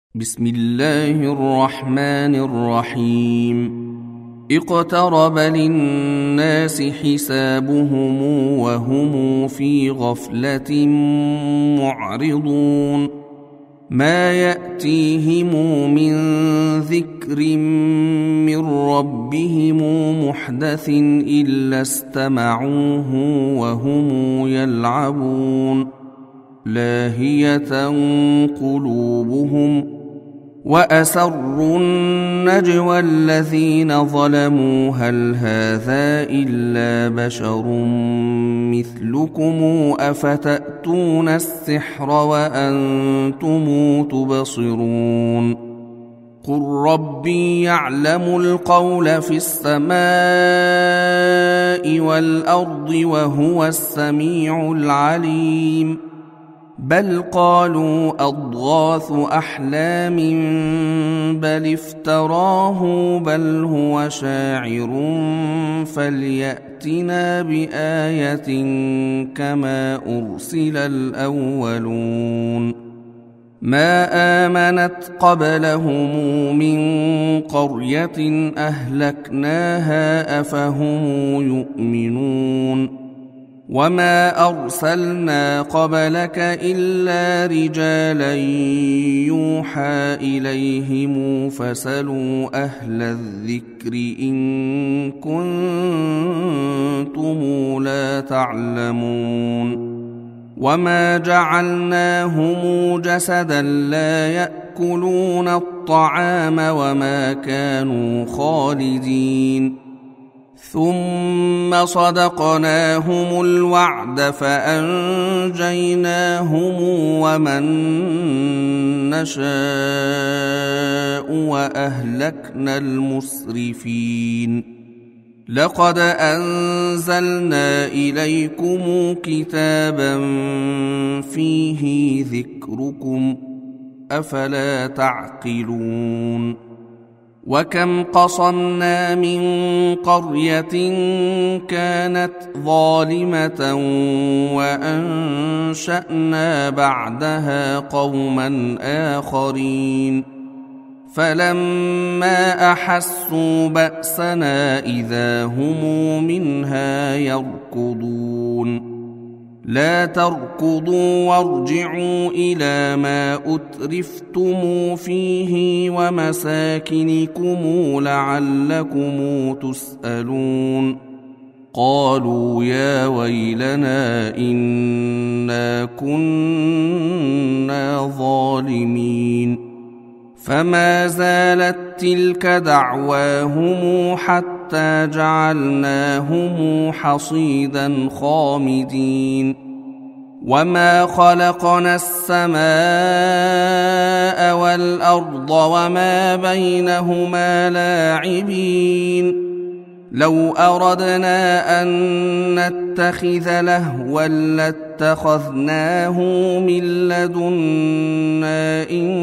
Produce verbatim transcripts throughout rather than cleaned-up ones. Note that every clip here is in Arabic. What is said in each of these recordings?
بسم الله الرحمن الرحيم اقترب للناس حسابهم وهم في غفلة معرضون ما يأتيهم من ذكر من ربهم محدث إلا استمعوه وهم يلعبون لاهية قلوبهم وأسروا النجوى الذين ظلموا هل هذا إلا بشر مثلكم أفتأتون السحر وأنتم تبصرون قل ربي يعلم القول في السماء والأرض وهو السميع العليم بل قالوا أضغاث أحلام بل افتراه بل هو شاعر فليأتنا بآية كما أرسل الأولون ما آمنت قبلهم من قرية أهلكناها أفهم يؤمنون وما أرسلنا قبلك إلا رجالا يوحى إليهم فاسألوا أهل الذكر إن كنتم لا تعلمون وما جعلناهم جسدا لا يأكلون الطعام وما كانوا خالدين ثم صدقناهم الوعد فأنجيناهم ومن نشاء وأهلكنا المسرفين لقد أنزلنا إليكم كتابا فيه ذكركم أفلا تعقلون وكم قصمنا من قرية كانت ظالمة وأنشأنا بعدها قوما آخرين فلما أحسوا بأسنا إذا هم منها يركضون لا تركضوا وارجعوا إلى ما أترفتم فيه ومساكنكم لعلكم تسألون قالوا يا ويلنا إنا كنا ظالمين فما زالت تلك دعواهم حتى جعلناهم حصيدا خامدين وما خلقنا السماء والأرض وما بينهما لاعبين لو أردنا أن نتخذ لهوا لاتخذناه من لدنا إن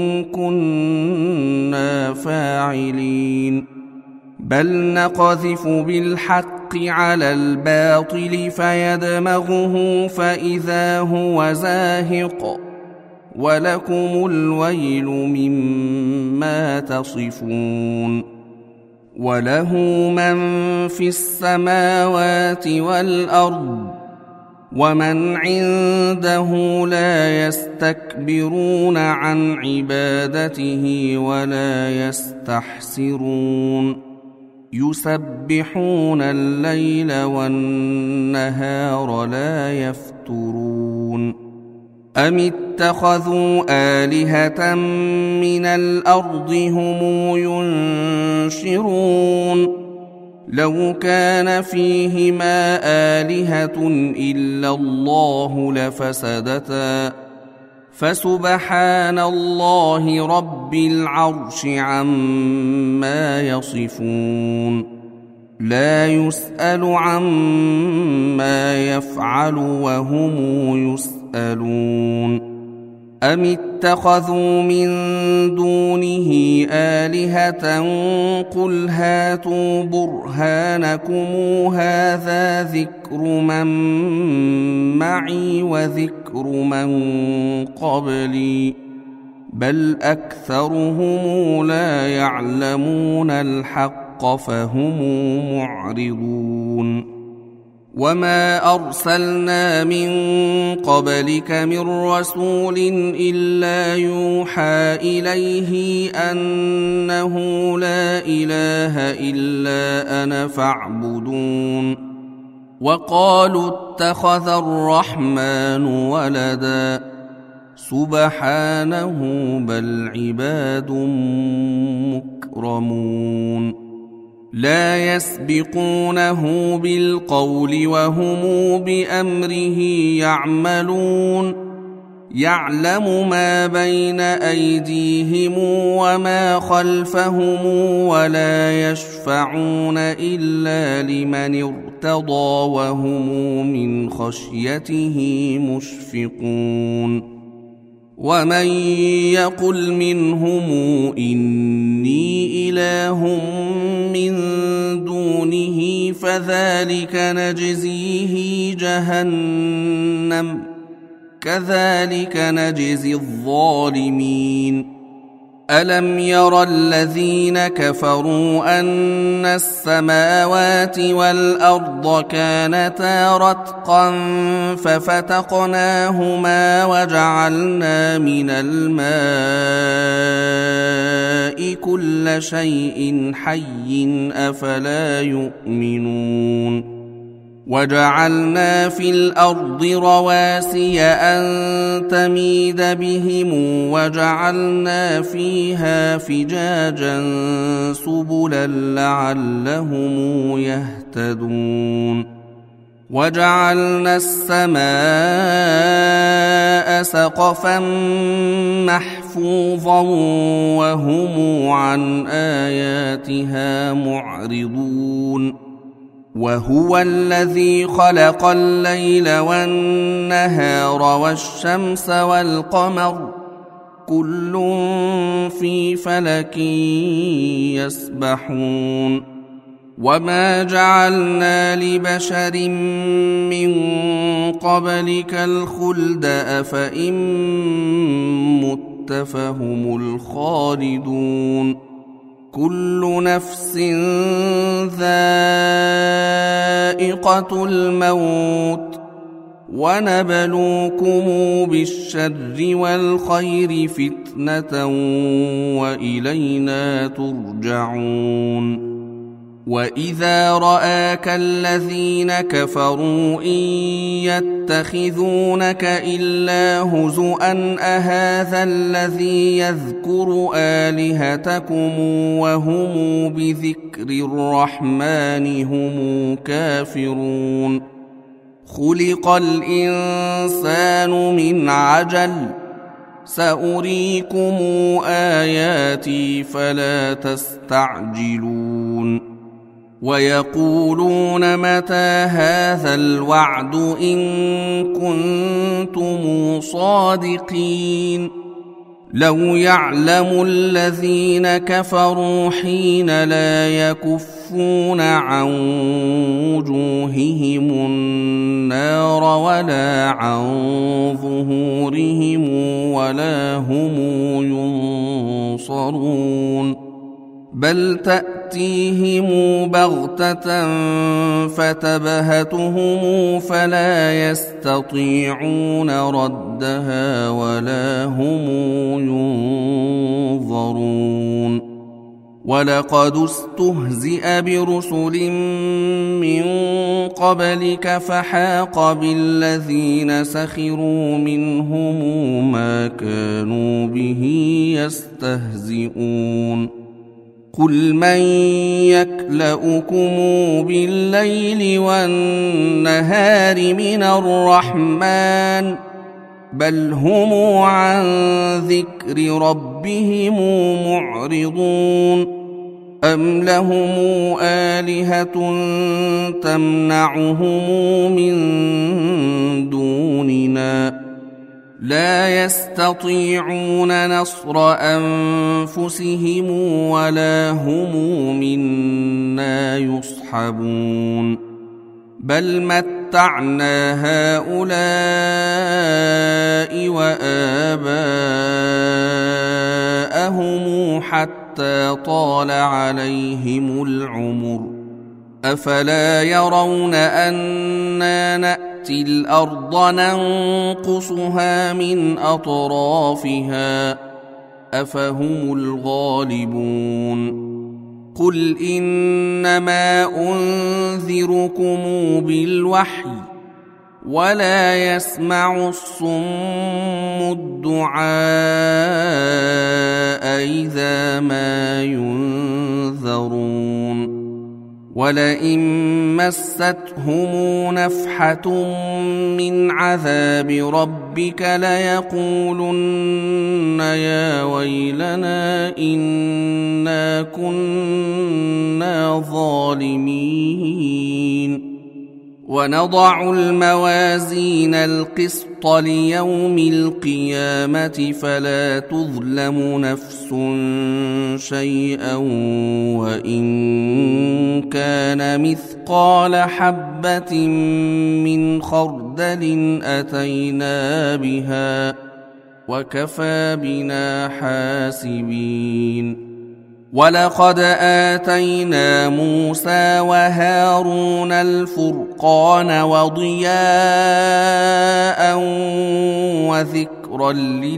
كنا فاعلين بل نقذف بالحق على الباطل فيدمغه فإذا هو زاهق ولكم الويل مما تصفون وله من في السماوات والأرض ومن عنده لا يستكبرون عن عبادته ولا يستحسرون يسبحون الليل والنهار لا يفترون أم اتخذوا آلهة من الأرض هم ينشرون لو كان فيهما آلهة إلا الله لفسدتا فسبحان الله رب العرش عما يصفون لا يسأل عما يفعل وهم يسألون أم اتخذوا من دونه آلهة قل هاتوا برهانكم هذا ذكر من معي وذكر من قبلي بل أكثرهم لا يعلمون الحق فهم معرضون وما أرسلنا من قبلك من رسول إلا يوحى إليه أنه لا إله إلا أنا فاعبدون وقالوا اتخذ الرحمن ولدا سبحانه بل عباد مكرمون لا يسبقونه بالقول وهم بأمره يعملون يعلم ما بين أيديهم وما خلفهم ولا يشفعون إلا لمن ارتضى وهم من خشيته مشفقون ومن يقل منهم إني إله من دونه فذلك نجزيه جهنم كذلك نجزي الظالمين ألم ير الذين كفروا أن السماوات والأرض كانتا رتقا ففتقناهما وجعلنا من الماء كل شيء حي أفلا يؤمنون وجعلنا في الأرض رواسي أن تميد بهم وجعلنا فيها فجاجا سبلا لعلهم يهتدون وجعلنا السماء سقفا محفوظا وهم عن آياتها معرضون وهو الذي خلق الليل والنهار والشمس والقمر كل في فلك يسبحون وما جعلنا لبشر من قبلك الخلد أفإن مت فهم الخالدون كل نفس ذائقة الموت ونبلوكم بالشر والخير فتنة وإلينا ترجعون وإذا رآك الذين كفروا إن يتخذونك إلا هزؤا أهذا الذي يذكر آلهتكم وهم بذكر الرحمن هم كافرون خلق الإنسان من عجل سأريكم آياتي فلا تستعجلون ويقولون متى هذا الوعد إن كنتم صادقين لو يعلم الذين كفروا حين لا يكفون عن وجوههم النار ولا عن ظهورهم ولا هم ينصرون بل تأتيهم بغتة فتبهتهم فلا يستطيعون ردها ولا هم ينظرون ولقد استهزئ برسل من قبلك فحاق بالذين سخروا منهم ما كانوا به يستهزئون قل من يكلؤكم بالليل والنهار من الرحمن بل هم عن ذكر ربهم معرضون أم لهم آلهة تمنعهم من دوننا لا يستطيعون نصر أنفسهم ولا هم منا يصحبون بل متعنا هؤلاء وآباءهم حتى طال عليهم العمر أفلا يرون أنا نأتي الأرض ننقصها من أطرافها أفهم الغالبون قل إنما أنذركم بالوحي ولا يسمع الصم الدعاء إذا ما ينذرون ولئن مستهم نفحة من عذاب ربك ليقولن يا ويلنا إنا كنا ظالمين ونضع الموازين القسط ليوم القيامة فلا تظلم نفس شيئا وإن كان مثقال حبة من خردل أتينا بها وكفى بنا حاسبين ولقد آتينا موسى وهارون الفرقان وضياء وذكرا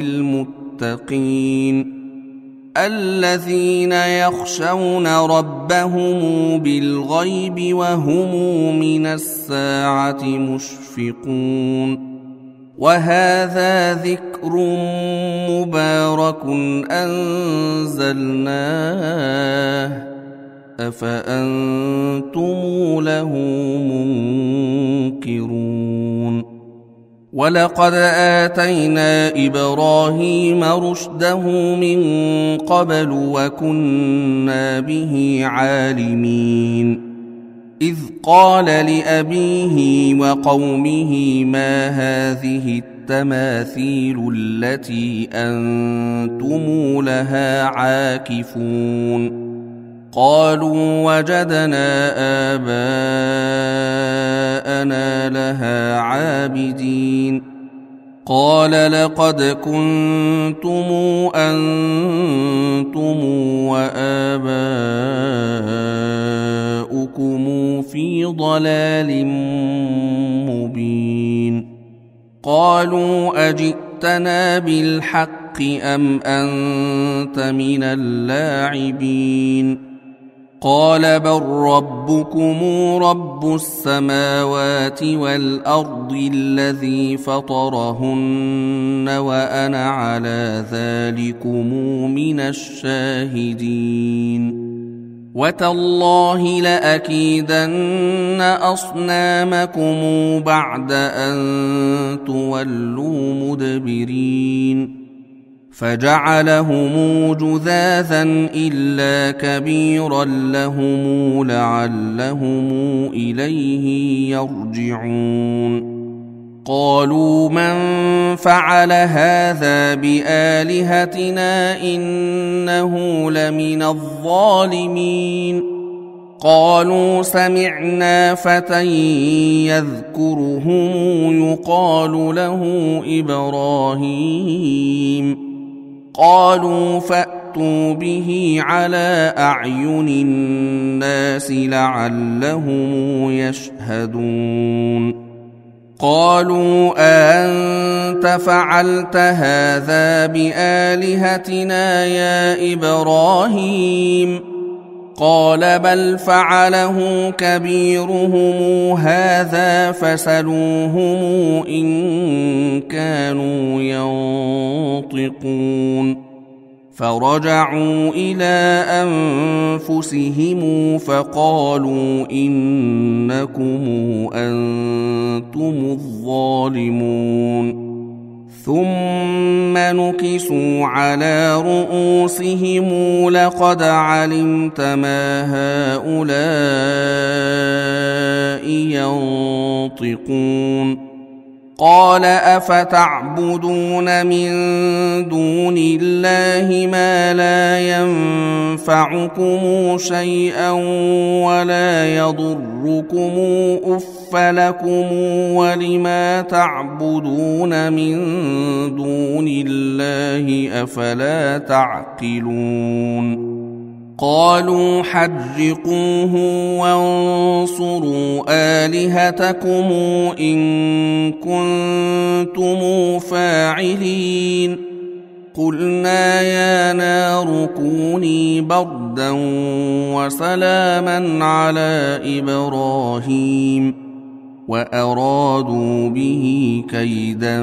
للمتقين الذين يخشون ربهم بالغيب وهم من الساعة مشفقون وهذا ذكر مبارك أنزلناه أفأنتم له منكرون ولقد آتينا إبراهيم رشده من قبل وكنا به عالمين إذ قال لأبيه وقومه ما هذه التماثيل التي أنتم لها عاكفون قالوا وجدنا آباءنا لها عابدين قال لقد كنتم أنتم وآباؤكم في ضلال مبين قالوا أجئتنا بالحق أم أنت من اللاعبين قال بل ربكم رب السماوات والأرض الذي فطرهن وأنا على ذلكم من الشاهدين وتالله لأكيدن أصنامكم بعد أن تولوا مدبرين فجعلهم جذاذا إلا كبيرا لهم لعلهم إليه يرجعون قالوا من فعل هذا بآلهتنا إنه لمن الظالمين قالوا سمعنا فتى يذكرهم يقال له إبراهيم قالوا فأتوا به على أعين الناس لعلهم يشهدون قالوا أأنت فعلت هذا بآلهتنا يا إبراهيم قال بل فعله كبيرهم هذا فسلوهم إن كانوا ينطقون فرجعوا إلى أنفسهم فقالوا إنكم أنتم الظالمون ثم نكسوا على رؤوسهم لقد علمت ما هؤلاء ينطقون قال أفتعبدون من دون الله ما لا ينفعكم شيئا ولا يضركم أف لكم ولما تعبدون من دون الله أفلا تعقلون قالوا حرقوه وانصروا آلهتكم إن كنتم فاعلين قلنا يا نار كوني بردا وسلاما على إبراهيم وأرادوا به كيدا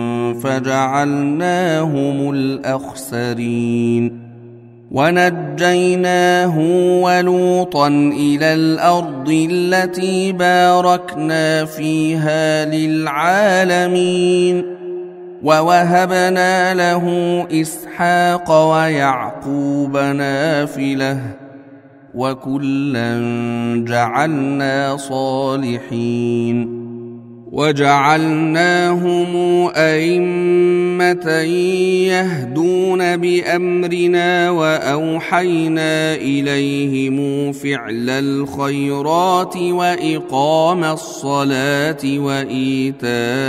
فجعلناهم الأخسرين ونجيناه ولوطا إلى الأرض التي باركنا فيها للعالمين ووهبنا له إسحاق ويعقوب نافلة وكلا جعلنا صالحين وجعلناهم أئمة يهدون بأمرنا وأوحينا إليهم فعل الخيرات وإقام الصلاة وإيتاء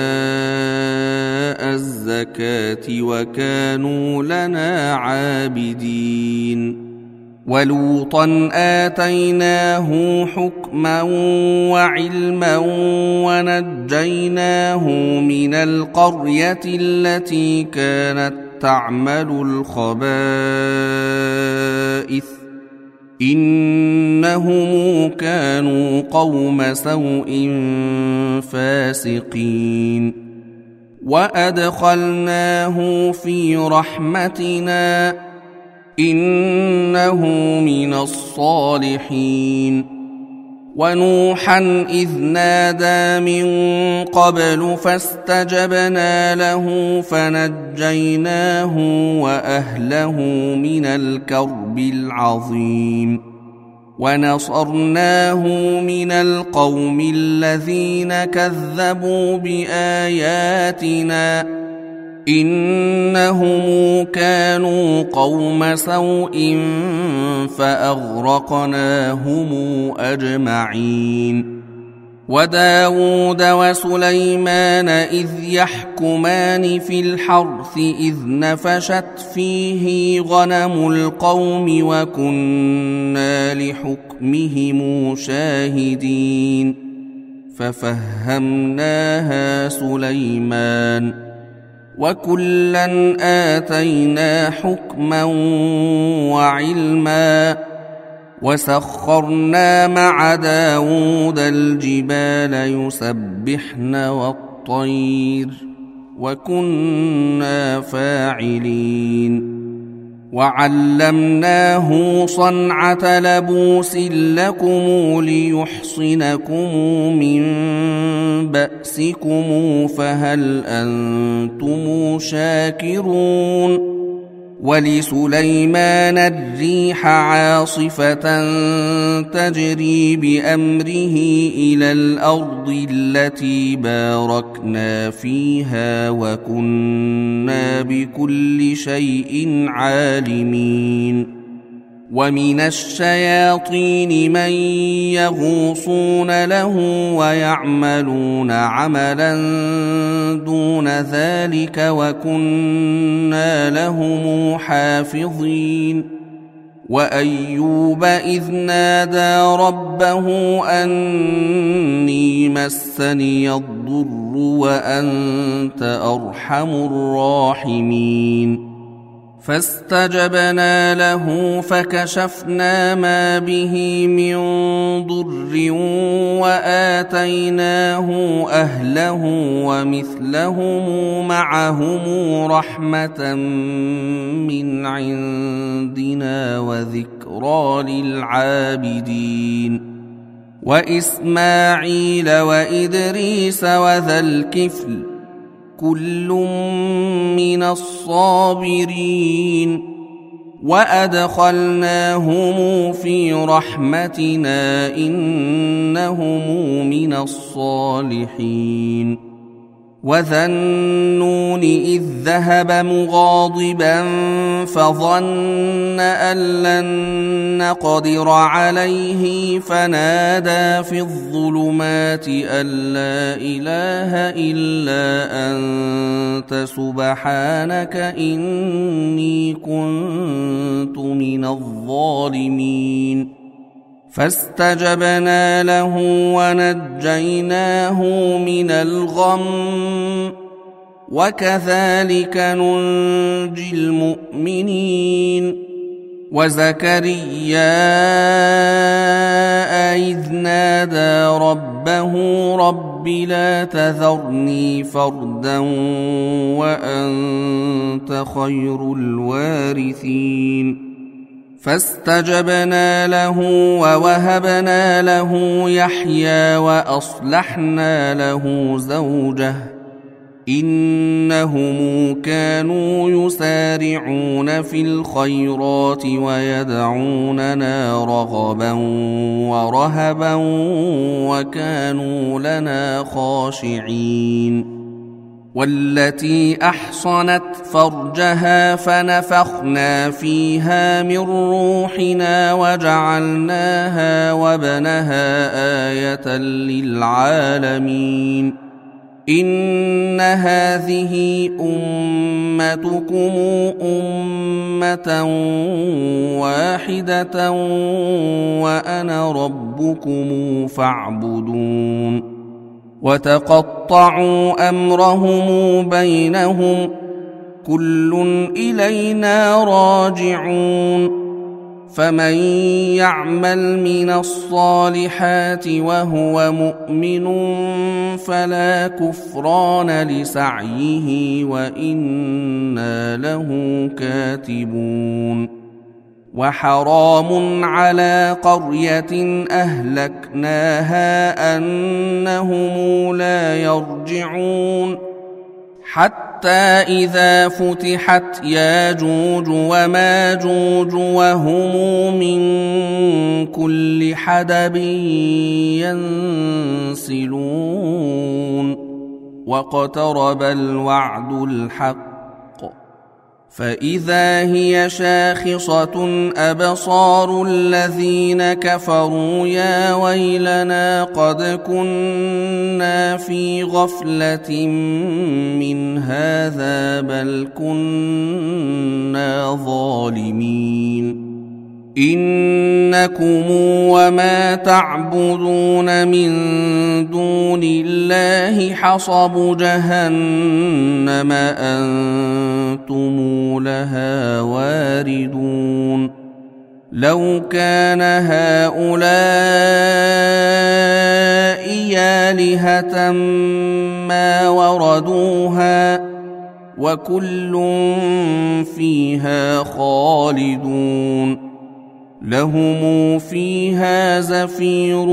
الزكاة وكانوا لنا عابدين ولوطا آتيناه حكما وعلما ونجيناه من القرية التي كانت تعمل الخبائث إنهم كانوا قوم سوء فاسقين وأدخلناه في رحمتنا إنه من الصالحين ونوحا إذ نادى من قبل فاستجبنا له فنجيناه وأهله من الكرب العظيم ونصرناه من القوم الذين كذبوا بآياتنا إنهم كانوا قوم سوء فأغرقناهم أجمعين وداود وسليمان إذ يحكمان في الحرث إذ نفشت فيه غنم القوم وكنا لحكمهم شاهدين ففهمناها سليمان وكلا آتينا حكما وعلما وسخرنا مع داود الجبال يسبحن والطير وكنا فاعلين وعلمناه صنعة لبوس لكم ليحصنكم من بأسكم فهل أنتم شاكرون ولسليمان الريح عاصفة تجري بأمره إلى الأرض التي باركنا فيها وكنا بكل شيء عالمين ومن الشياطين من يغوصون له ويعملون عملا دون ذلك وكنا لهم حافظين وأيوب إذ نادى ربه أني مسني الضر وأنت أرحم الراحمين فاستجبنا له فكشفنا ما به من ضر وآتيناه أهله ومثلهم معهم رحمة من عندنا وذكرى للعابدين وإسماعيل وإدريس وذا الكفل كل من الصابرين وأدخلناهم في رحمتنا إنهم من الصالحين وذا النون إذ ذهب مغاضبا فظن أن لن نقدر عليه فنادى في الظلمات أن لا إله إلا أنت سبحانك إني كنت من الظالمين فاستجبنا له ونجيناه من الغم وكذلك ننجي المؤمنين وزكريا إذ نادى ربه رب لا تذرني فردا وأنت خير الوارثين فاستجبنا له ووهبنا له يحيى وأصلحنا له زوجه إنهم كانوا يسارعون في الخيرات ويدعوننا رغبا ورهبا وكانوا لنا خاشعين والتي أحصنت فرجها فنفخنا فيها من روحنا وجعلناها وابنها آية للعالمين إن هذه أمتكم أمة واحدة وأنا ربكم فاعبدون وتقطعوا أمرهم بينهم كل إلينا راجعون فمن يعمل من الصالحات وهو مؤمن فلا كفران لسعيه وإنا له كاتبون وحرام على قرية أهلكناها أنهم لا يرجعون حتى إذا فتحت ياجوج وماجوج وهم من كل حدب ينسلون واقترب الوعد الحق فإذا هي شاخصة أبصار الذين كفروا يا ويلنا قد كنا في غفلة من هذا بل كنا ظالمين إنكم وما تعبدون من دون الله حصب جهنم أنتم لها واردون لو كان هؤلاء آلهة ما وردوها وكل فيها خالدون لهم فيها زفير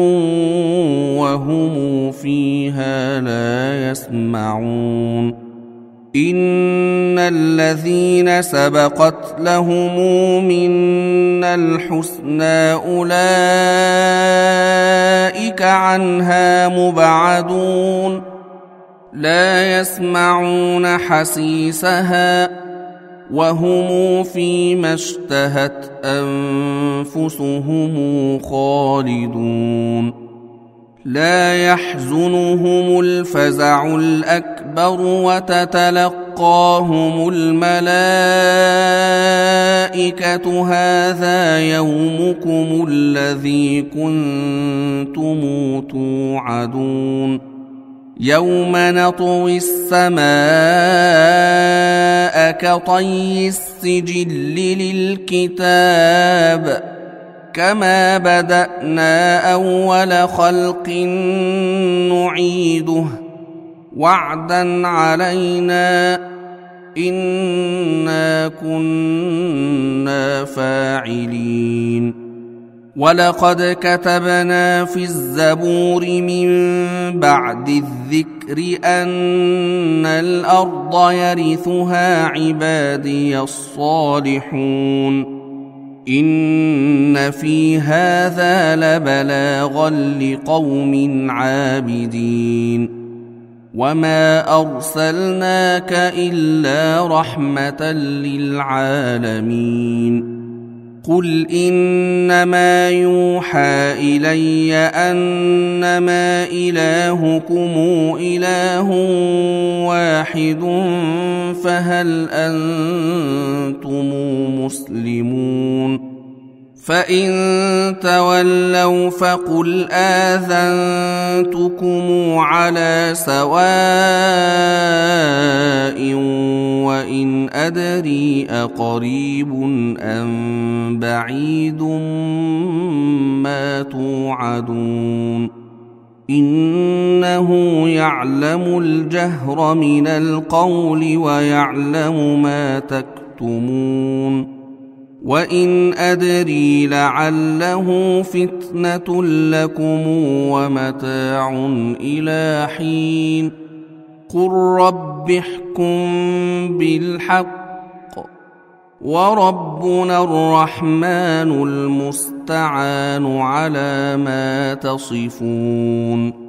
وهم فيها لا يسمعون إن الذين سبقت لهم منا الحسنى أولئك عنها مبعدون لا يسمعون حسيسها وهم فيما اشتهت أنفسهم خالدون لا يحزنهم الفزع الأكبر وتتلقاهم الملائكة هذا يومكم الذي كنتم توعدون يوم نطوي السماء كطي السجل للكتاب كما بدأنا أول خلق نعيده وعدا علينا إنا كنا فاعلين ولقد كتبنا في الزبور من بعد الذكر أن الأرض يرثها عبادي الصالحون إن في هذا لبلاغا لقوم عابدين وما أرسلناك إلا رحمة للعالمين قل إنما يوحى إلي أنما إلهكم إله واحد فهل أنتم مسلمون فإن تولوا فقل آذنتكم على سواء وإن أدري أقريب أم بعيد ما توعدون إنه يعلم الجهر من القول ويعلم ما تكتمون وإن أدري لعله فتنة لكم ومتاع إلى حين قل رب احكم بالحق وربنا الرحمن المستعان على ما تصفون